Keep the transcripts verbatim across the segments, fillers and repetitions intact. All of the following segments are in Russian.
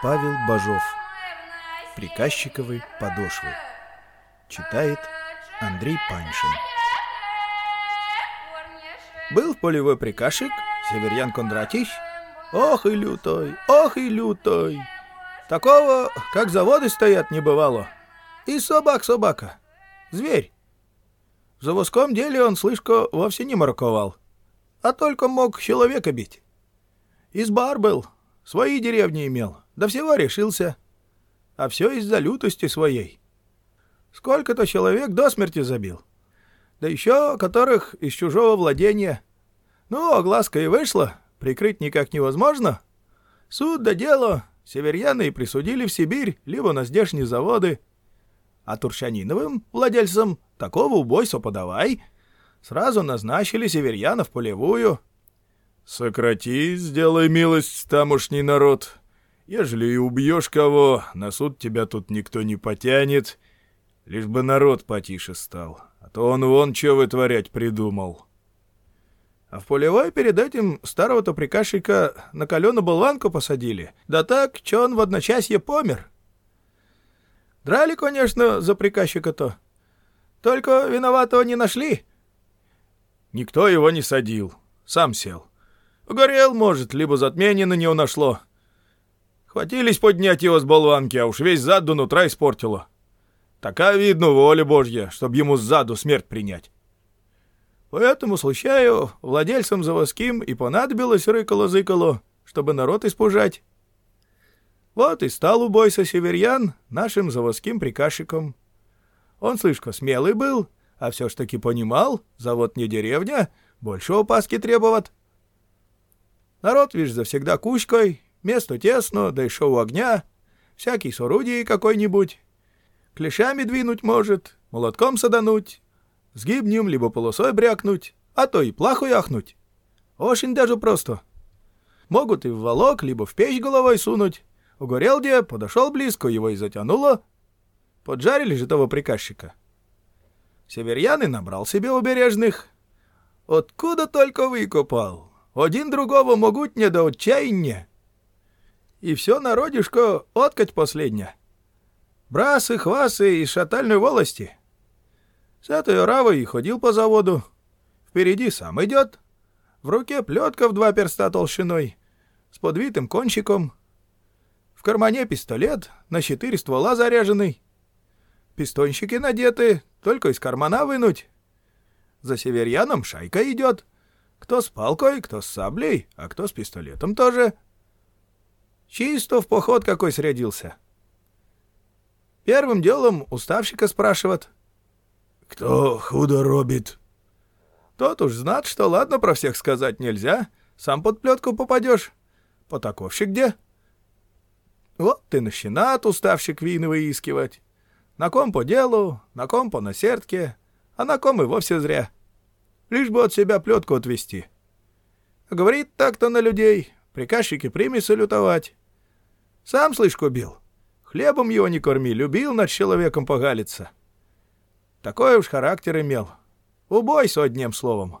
Павел Бажов. Приказчиковы подошвы. Читает Андрей Паншин. Был в полевой приказчик Северьян Кондратич. Ох и лютой, ох и лютой. Такого, как заводы стоят, не бывало. И собак собака. Зверь. В заводском деле он, слышко, вовсе не морковал, а только мог человека бить. Избар был, свои деревни имел, до всего решился. А все из-за лютости своей. Сколько-то человек до смерти забил. Да еще которых из чужого владения. Ну, огласка и вышла, прикрыть никак невозможно. Суд да дело, северьяны и присудили в Сибирь, либо на здешние заводы. А Турчаниновым владельцам такого убойства подавай. Сразу назначили северьяна в полевую. Сократи, сделай милость, тамошний народ. Ежели и убьешь кого, на суд тебя тут никто не потянет. Лишь бы народ потише стал, а то он вон че вытворять придумал. А в полевой перед этим старого-то приказчика на каленую болванку посадили. Да так, че он в одночасье помер. Драли, конечно, за приказчика-то. Только виноватого не нашли. Никто его не садил, сам сел. Угорел, может, либо затмение на него нашло. Хватились поднять его с болванки, а уж весь зад до нутра испортило. Такая, видно, воля Божья, чтоб ему сзаду смерть принять. Поэтому, случаю, владельцам заводским и понадобилось рыкало-зыкало, чтобы народ испужать. Вот и стал убойца северьян нашим заводским приказчиком. Он, слышко, смелый был, а все ж таки понимал, завод не деревня, больше опаски требоват. Народ, вишь, завсегда кучкой, место тесно, да еще у огня, всякий с орудией какой-нибудь. Клешами двинуть может, молотком садануть, с гибнем либо полосой брякнуть, а то и плаху яхнуть. Очень даже просто. Могут и в волок, либо в печь головой сунуть. Угорел где, подошел близко, его и затянуло. Поджарили же того приказчика. Северьян и набрал себе убережных. Откуда только выкопал. Один другого могутня до отчаяния. И все народишко откать последня. Брасы, хвасы из шатальной волости. С этой оравой и ходил по заводу. Впереди сам идет. В руке плетка в два перста толщиной, с подвитым кончиком. В кармане пистолет, на четыре ствола заряженный. Пистончики надеты, только из кармана вынуть. За северьяном шайка идет. Кто с палкой, кто с саблей, а кто с пистолетом тоже. Чисто в поход какой срядился. Первым делом уставщика спрашивают. Кто худо робит? Тот уж знат, что ладно про всех сказать нельзя. Сам под плетку попадешь. Потаковщик где? Вот ты начинает уставщик вины выискивать. На ком по делу, на ком по насердке, а на ком и вовсе зря. Лишь бы от себя плетку отвести. Говорит так-то на людей, приказчики примеси лютовать. Сам, слышь, бил. Хлебом его не корми, любил над человеком погалиться. Такой уж характер имел. Убойся, одним словом.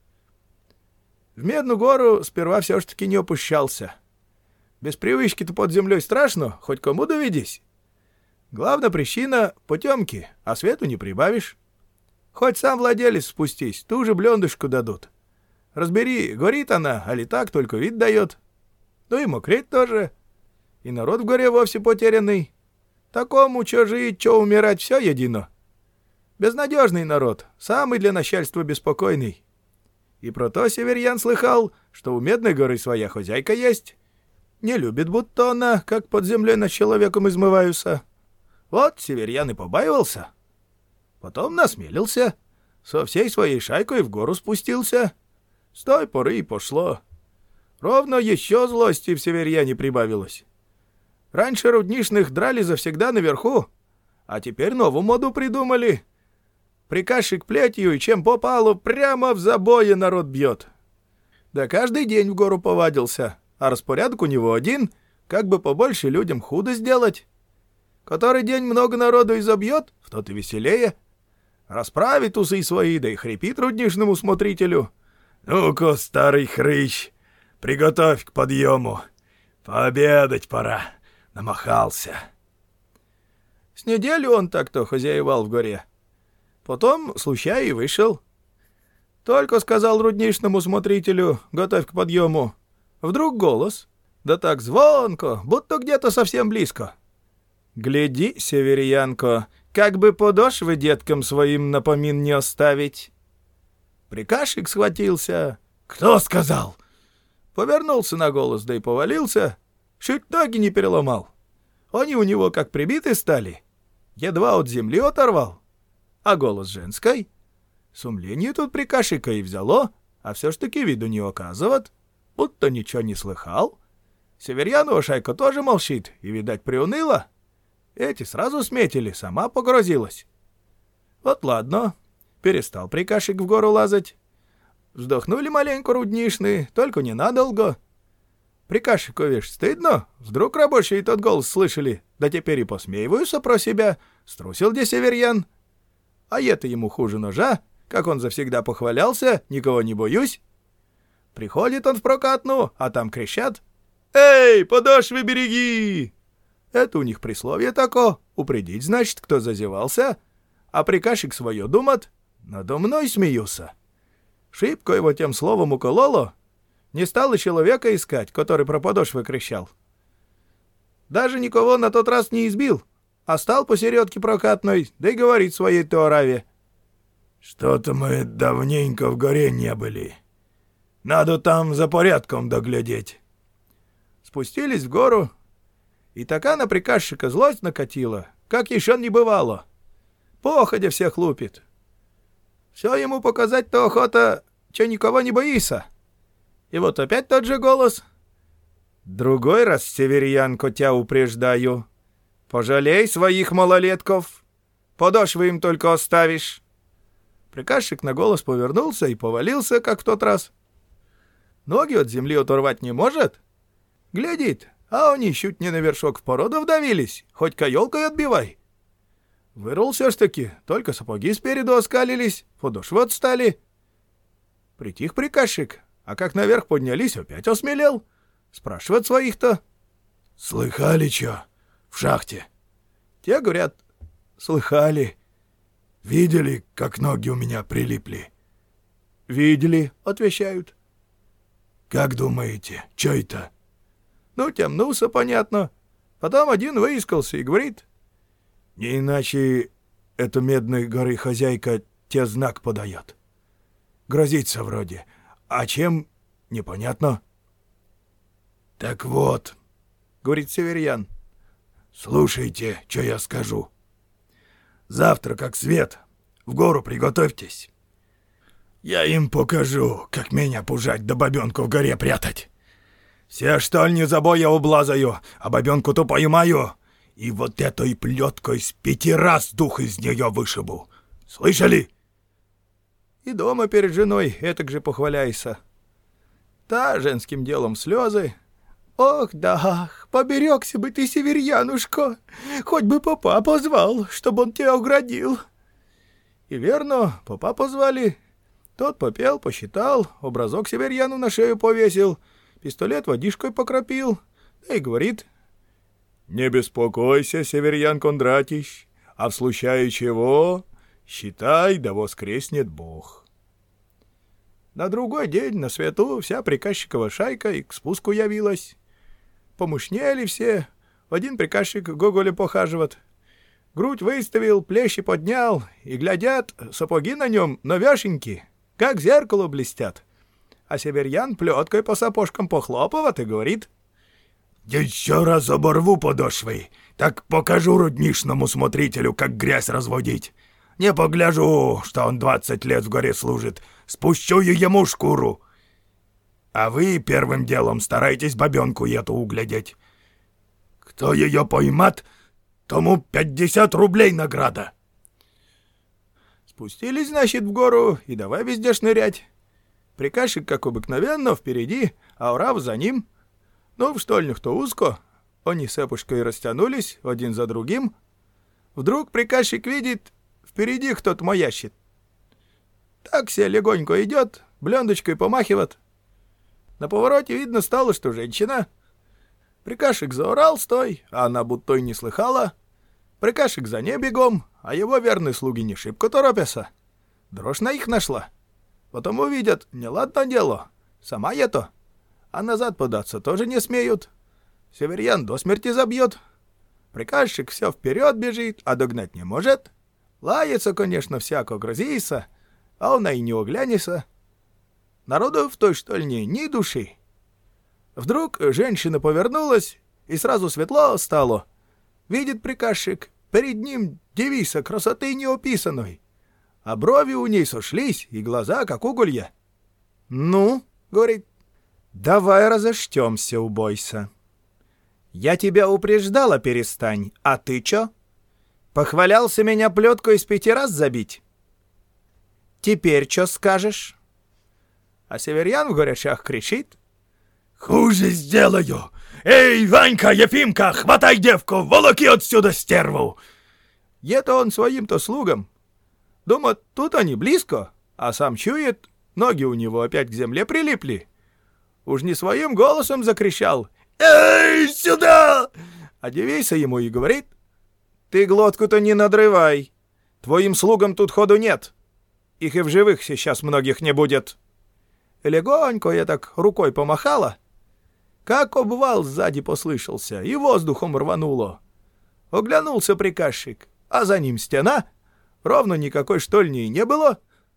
В Медную гору сперва все ж таки не опущался. Без привычки-то под землей страшно, хоть кому доведись. Главная причина — потемки, а свету не прибавишь. Хоть сам владелец спустись, ту же блендушку дадут. Разбери, горит она, али так только вид дает. Ну и мокреть тоже. И народ в горе вовсе потерянный. Такому, чё жить, чё умирать, все едино. Безнадежный народ, самый для начальства беспокойный. И про то северьян слыхал, что у Медной горы своя хозяйка есть. Не любит, будто она, как под землей над человеком измываются. Вот северьян и побаивался. Потом насмелился, со всей своей шайкой в гору спустился. С той поры и пошло. Ровно еще злости в северьяне прибавилось. Раньше рудничных драли завсегда наверху, а теперь новую моду придумали. Приказчик плетью и чем попало, прямо в забое народ бьет. Да каждый день в гору повадился, а распорядок у него один, как бы побольше людям худо сделать. Который день много народу изобьет, в тот и веселее. Расправит усы свои, да и хрипит рудничному смотрителю. «Ну-ка, старый хрыч, приготовь к подъему. Пообедать пора. намахался. С неделю он так-то хозяевал в горе. Потом, случай, и вышел. Только сказал рудничному смотрителю: готовь к подъему. Вдруг голос, да так звонко, будто где-то совсем близко: «Гляди, северянко, как бы подошвы деткам своим напомин не оставить». Приказчик схватился. «Кто сказал?» Повернулся на голос, да и повалился. Чуть ноги не переломал. Они у него как прибиты стали. Едва от земли оторвал. А голос женской. Сумление тут приказчика и взяло, а все ж таки виду не оказывает, будто ничего не слыхал. Северянова шайка тоже молчит и, видать, приуныла. Эти сразу сметили, сама погрозилась. Вот ладно, перестал приказчик в гору лазать. Вздохнули маленько рудничные, только ненадолго. Приказчику, вишь, стыдно, вдруг рабочие тот голос слышали, да теперь и посмеиваются про себя, струсил где северян. А это ему хуже ножа, как он завсегда похвалялся, никого не боюсь. Приходит он в прокатну, а там кричат: «Эй, подошвы береги!» Это у них присловие тако, упредить, значит, кто зазевался, а приказчик свое думает, надо мной смеются. Шибко его тем словом укололо, не стал и человека искать, который про подошвы кричал. Даже никого на тот раз не избил, а стал посередке прокатной, да и говорит своей Теораве: «Что-то мы давненько в горе не были. Надо там за порядком доглядеть». Спустились в гору, и така на приказчика злость накатила, как еще не бывало. Походя всех лупит. Все ему показать-то охота, че никого не боится. И вот опять тот же голос: «Другой раз, северянко, тебя упреждаю. Пожалей своих малолетков. Подошвы им только оставишь». Приказчик на голос повернулся и повалился, как в тот раз. Ноги от земли оторвать не может. Глядит, а они чуть не на вершок в породу вдавились, хоть каёлкой отбивай. Вырвался ж таки, только сапоги спереду оскалились, подошвы отстали. Притих приказчик, а как наверх поднялись, опять осмелел. Спрашивает своих-то: «Слыхали чё? В шахте?» Те говорят: «Слыхали». «Видели, как ноги у меня прилипли?» «Видели», — отвечают. «Как думаете, чё это?» Ну, темнулся, понятно. Потом один выискался и говорит: «Не иначе эта Медной горы хозяйка те знак подает. Грозится вроде. А чем — непонятно». «Так вот», — говорит северян, — «слушайте, что я скажу. Завтра, как свет, в гору приготовьтесь. Я им покажу, как меня пужать да бабенку в горе прятать. Все штольни забоя облазаю, а бабенку-то поймаю, и вот этой плеткой с пяти раз дух из нее вышибу. Слышали?» И дома перед женой этак же похваляйся. Та женским делом слезы. «Ох да, поберегся бы ты, северянушка, хоть бы попа позвал, чтобы он тебя оградил». И верно, попа позвали. Тот попел, посчитал, образок северяну на шею повесил, пистолет водишкой покропил, да и говорит: «Не беспокойся, северян Кондратищ, а в случае чего, считай, да воскреснет Бог». На другой день на свету вся приказчикова шайка и к спуску явилась. Помушнели все, один приказчик Гоголя похаживает. Грудь выставил, плечи поднял, и глядят, сапоги на нем новешенькие, как зеркало блестят. А северян плеткой по сапожкам похлопывает и говорит: «Еще раз оборву подошвы, так покажу рудничному смотрителю, как грязь разводить. Не погляжу, что он двадцать лет в горе служит, спущу я ему шкуру. А вы первым делом старайтесь бабенку эту углядеть. Кто ее поймет, тому пятьдесят рублей награда». Спустились, значит, в гору и давай везде шнырять. Приказчик, как обыкновенно, впереди, а урав за ним. Ну, в штольнях-то узко. Они с эпушкой растянулись один за другим. Вдруг приказчик видит, впереди кто-то маящит. Так себе легонько идет, блендочкой помахивает. На повороте видно стало, что женщина. Приказчик заорал стой, а она будто и не слыхала. Приказчик за ней бегом, а его верные слуги не шибко торопятся. Дрожь на их нашла. Потом увидят, неладно дело, сама я-то. А назад податься тоже не смеют. Северьян до смерти забьет. Приказчик все вперед бежит, а догнать не может. Лается, конечно, всяко грозится, а он и не оглянется. Народу в той штольне ни души. Вдруг женщина повернулась, и сразу светло стало. Видит приказчик, перед ним девица красоты неописанной, а брови у ней сошлись, и глаза, как уголья. «Ну, — говорит, — давай разоштемся, убойся. Я тебя упреждала, перестань, а ты чё? Похвалялся меня плеткой из пяти раз забить? Теперь чё скажешь?» А Северьян в горячах кричит: «Хуже сделаю! Эй, Ванька, Ефимка, хватай девку, волоки отсюда стерву!» Это он своим-то слугам. Думает, тут они близко, а сам чует, ноги у него опять к земле прилипли. Уж не своим голосом закричал: «Эй, сюда!» А девица ему и говорит: «Ты глотку-то не надрывай, твоим слугам тут ходу нет, их и в живых сейчас многих не будет». И легонько я так рукой помахала, как обвал сзади послышался, и воздухом рвануло. Оглянулся приказчик, а за ним стена, ровно никакой штольни и не было.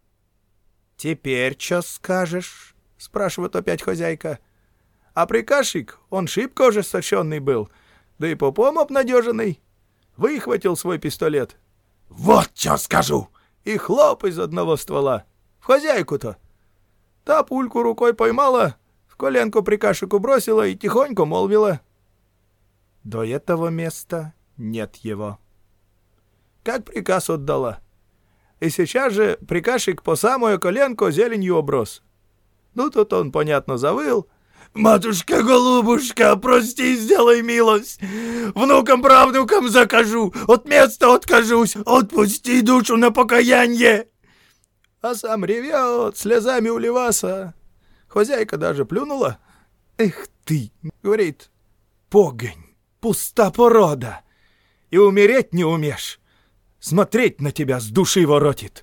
«Теперь чё скажешь?» — спрашивает опять хозяйка. А приказчик, он шибко уже соченный был, да и попом обнадеженный, выхватил свой пистолет. «Вот чё скажу!» И хлоп из одного ствола. В хозяйку-то. Та пульку рукой поймала, в коленку приказчику бросила и тихонько молвила: «До этого места нет его». Как приказ отдала. И сейчас же приказчик по самую коленку зеленью оброс. Ну, тут он, понятно, завыл: «Матушка-голубушка, прости, сделай милость! Внукам-правнукам закажу, от места откажусь, отпусти душу на покаяние!» А сам ревет, слезами уливаса. Хозяйка даже плюнула. «Эх ты, — говорит, — погонь, пуста порода, и умереть не умешь, смотреть на тебя с души воротит».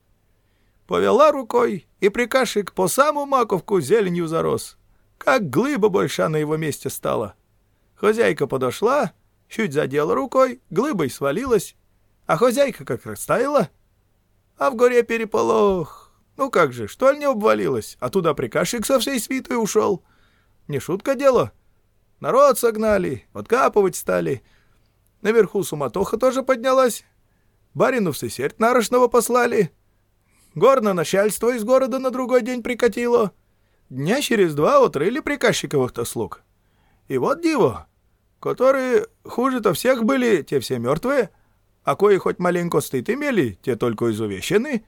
Повела рукой, и приказчик по саму маковку зеленью зарос, как глыба больша на его месте стала. Хозяйка подошла, чуть задела рукой, глыбой свалилась, а хозяйка как растаяла. А в горе переполох. Ну как же, что ли не обвалилась, а туда приказчик со всей свитой ушел. Не шутка дело. Народ согнали, откапывать стали. Наверху суматоха тоже поднялась. Барину в сесерть нарочного послали. Горное начальство из города на другой день прикатило. Дня через два отрыли приказчиковых-то слуг. И вот диво, которые хуже-то всех были, те все мертвые, а кои хоть маленько стыд имели, те только изувечены.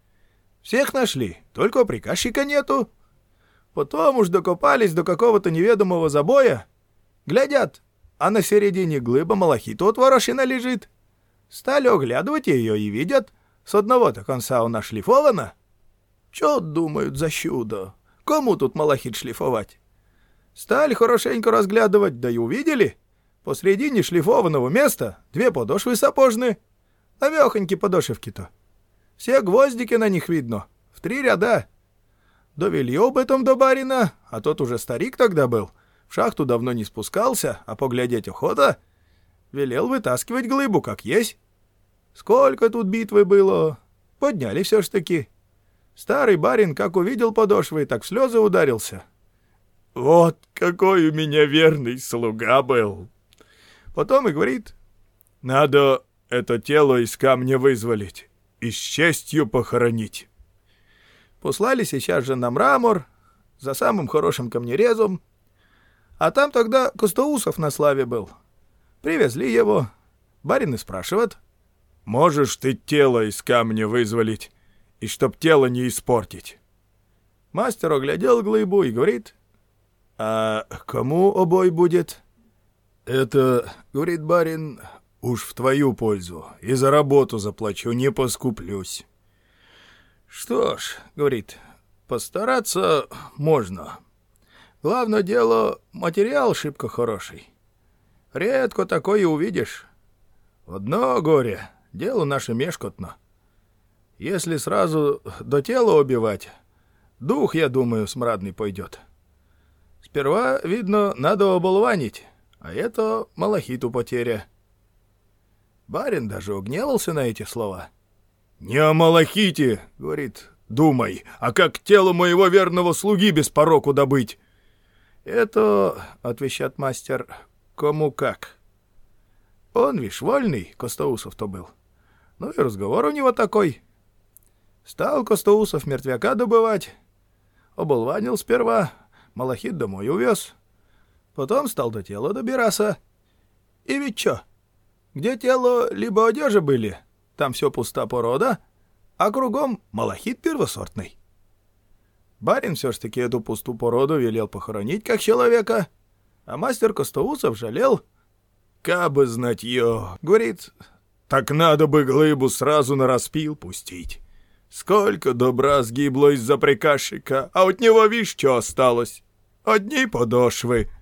Всех нашли, только приказчика нету. Потом уж докопались до какого-то неведомого забоя. Глядят, а на середине глыба малахита отворошена лежит. Стали оглядывать ее и видят, с одного-то конца она шлифована. Чё думают за чудо? Кому тут малахит шлифовать? Стали хорошенько разглядывать, да и увидели. Посредине шлифованного места две подошвы сапожные. Навехоньки подошевки-то. Все гвоздики на них видно, в три ряда. Довели об этом до барина, а тот уже старик тогда был. В шахту давно не спускался, а поглядеть охота. Велел вытаскивать глыбу, как есть. Сколько тут битвы было. Подняли все ж таки. Старый барин, как увидел подошвы, так в слезы ударился. «Вот какой у меня верный слуга был!» Потом и говорит: «Надо это тело из камня вызволить и с честью похоронить». Послали сейчас же на мрамор, за самым хорошим камнерезом. А там тогда Костоусов на славе был. Привезли его. Барин и спрашивает: «Можешь ты тело из камня вызволить, и чтоб тело не испортить?» Мастер оглядел глыбу и говорит: «А кому обой будет?» «Это, — говорит барин, — уж в твою пользу, и за работу заплачу, не поскуплюсь». «Что ж, — говорит, — постараться можно. Главное дело, материал шибко хороший. Редко такое увидишь. Одно горе, дело наше мешкотно. Если сразу до тела убивать, дух, я думаю, смрадный пойдет. Сперва, видно, надо оболванить, а это малахиту потеря. Барин даже угневался на эти слова. «Не о малахите, — говорит, — думай, а как тело моего верного слуги без пороку добыть?» «Это, — отвечает мастер, — кому как. Он, вишь, вольный, Костоусов-то был. Ну и разговор у него такой. Стал Костоусов мертвяка добывать, оболванил сперва, малахит домой увез, потом стал до тела добираться. И ведь чё, где тело либо одежи были, там все пуста порода, а кругом малахит первосортный. Барин все ж таки эту пустую породу велел похоронить как человека, а мастер Костоусов жалел. «Кабы знать ее, — говорит, — так надо бы глыбу сразу на распил пустить. Сколько добра сгибло из-за приказчика, а от него, вишь, что осталось? Одни подошвы».